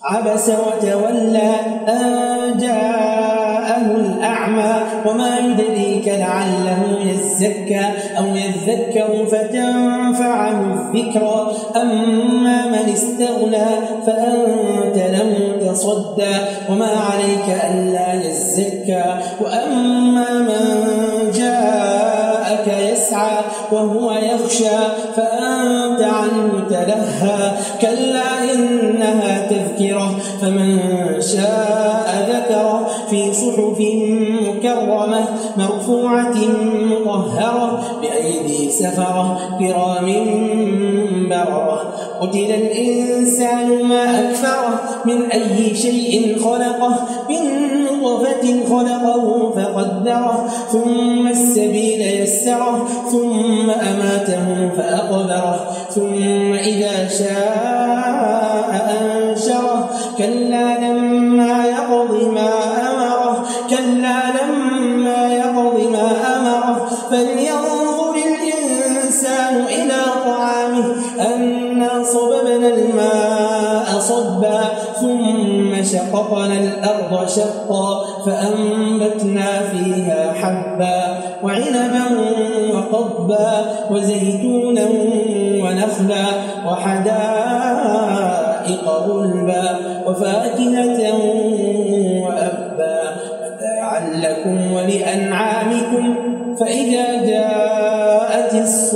عبس وتولى أن جاءه الأعمى وما يدريك لعله يزكى أو يذكر فتنفعه الذكرى أما من استغنى فأنت له تصدى وما عليك ألا يزكى وأما من جاءك يسعى وهو يخشى فأنت عنه تلهى كلا إنها تذكرة فمن شاء ذكره في صحف مكرمة مرفوعة مطهرة بأيدي سفرة كرام بررة قتل الإنسان ما أكفره من أي شيء خلقه من نطفة خلقه فقدره ثم السبيل يسره ثم أماته فأقبره ثم إذا شاء أنشره كلا لما يقض ما أمره فلينظر الإنسان إلى طعامه أنا صببنا الماء صبا ثم شققنا الأرض شقا فأنبتنا فيها حبا وعنبا وقضبا وزيتونا ونخلا وحدائق غلبا وفاكهة وأبا متاعا لكم ولأنعامكم فإذا جاءت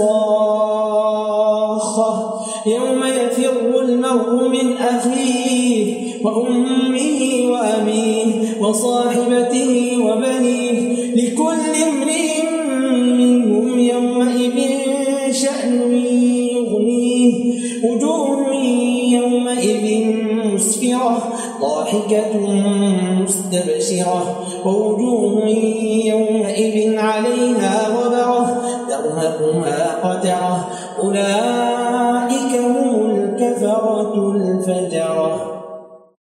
الصاخة يوم يفر المرء من أخيه وأمه وأبيه وصاحبته وبنيه لكل امرئ منهم يومئذ شأن يغنيه وجوه يومئذ مسفرة ضاحكة مستبشرة ووجوه يومئذ عليها غبرة ترهقها قترة أولئك